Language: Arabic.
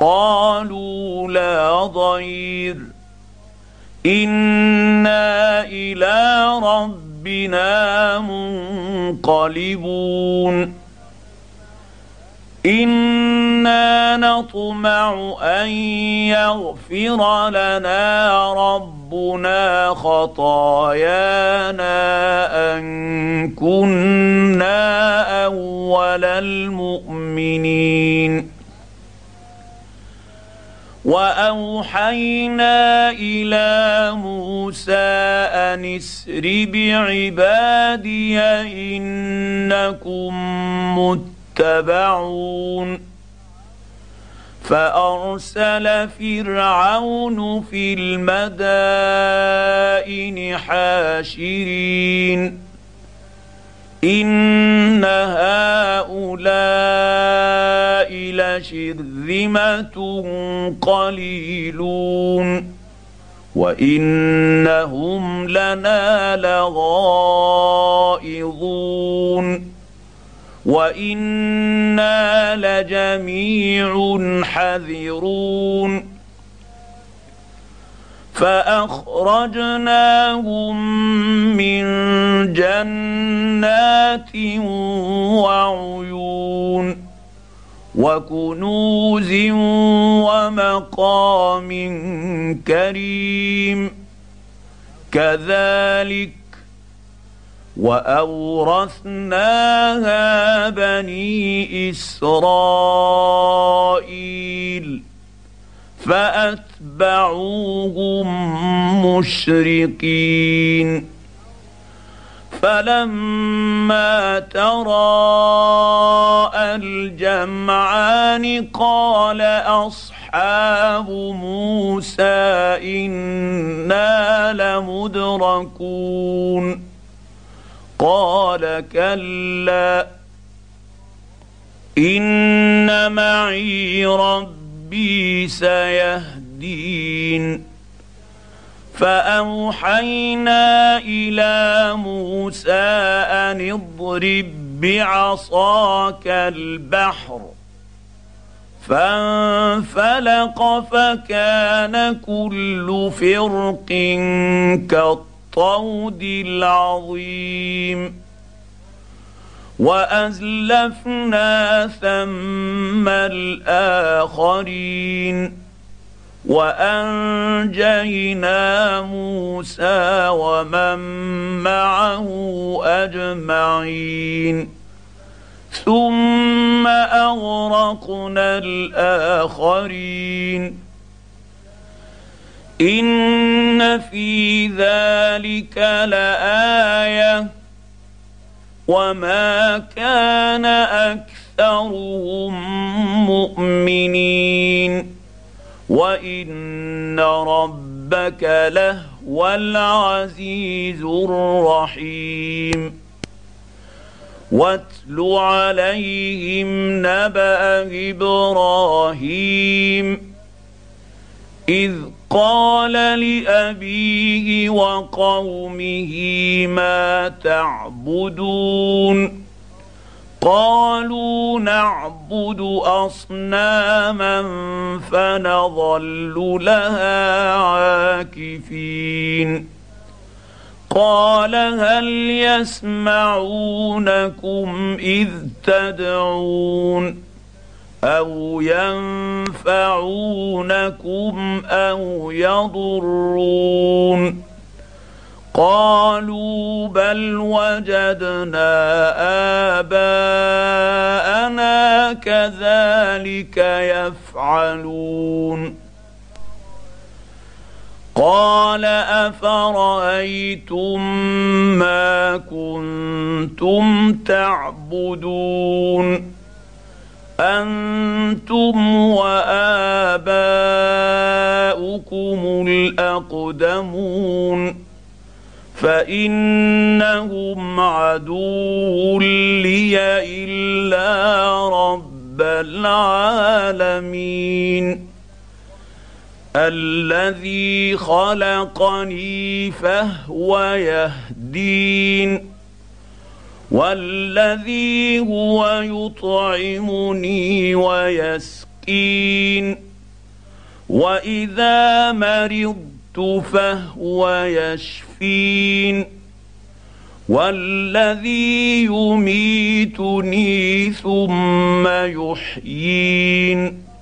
قالوا لا ضير إنا إلى ربنا منقلبون إنا نطمع أن يغفر لنا ربنا خطايانا أن كنا أول المؤمنين وأوحينا إلى موسى أن اسر بعبادي إنكم متبعون فأرسل فرعون في المدائن حاشرين إن هؤلاء لشرذمة قليلون وإنهم لنا لغائظون وإنا لجميع حذرون فأخرجناهم من جنات وعيون وكنوز ومقام كريم كذلك وأورثناها بني إسرائيل فأتبعوهم مشرقين فلما تراءى الجمعان قال أصحاب موسى إنا لمدركون قال كلا إن معي ربي سيهدين فأوحينا إلى موسى أن اضرب بعصاك البحر فانفلق فكان كل فرق كالطود العظيم وأزلفنا ثم الآخرين وأنجينا موسى ومن معه أجمعين ثم أغرقنا الآخرين إن في ذلك لآية وما كان أكثرهم مؤمنين وإن ربك لهو العزيز الرحيم واتل عليهم نبأ إبراهيم إذ قال لأبيه وقومه ما تعبدون قالوا نعبد أصناما فنظل لها عاكفين قال هل يسمعونكم إذ تدعون أو ينفعونكم أو يضرون قالوا بل وجدنا آباءنا كذلك يفعلون قال أفرأيتم ما كنتم تعبدون أنتم وآباؤكم الأقدمون فإنهم عدو لي إلا رب العالمين الذي خلقني فهو يهدين والذي هو يطعمني ويسقين واذا مرضت فهو يشفين والذي يميتني ثم يحيين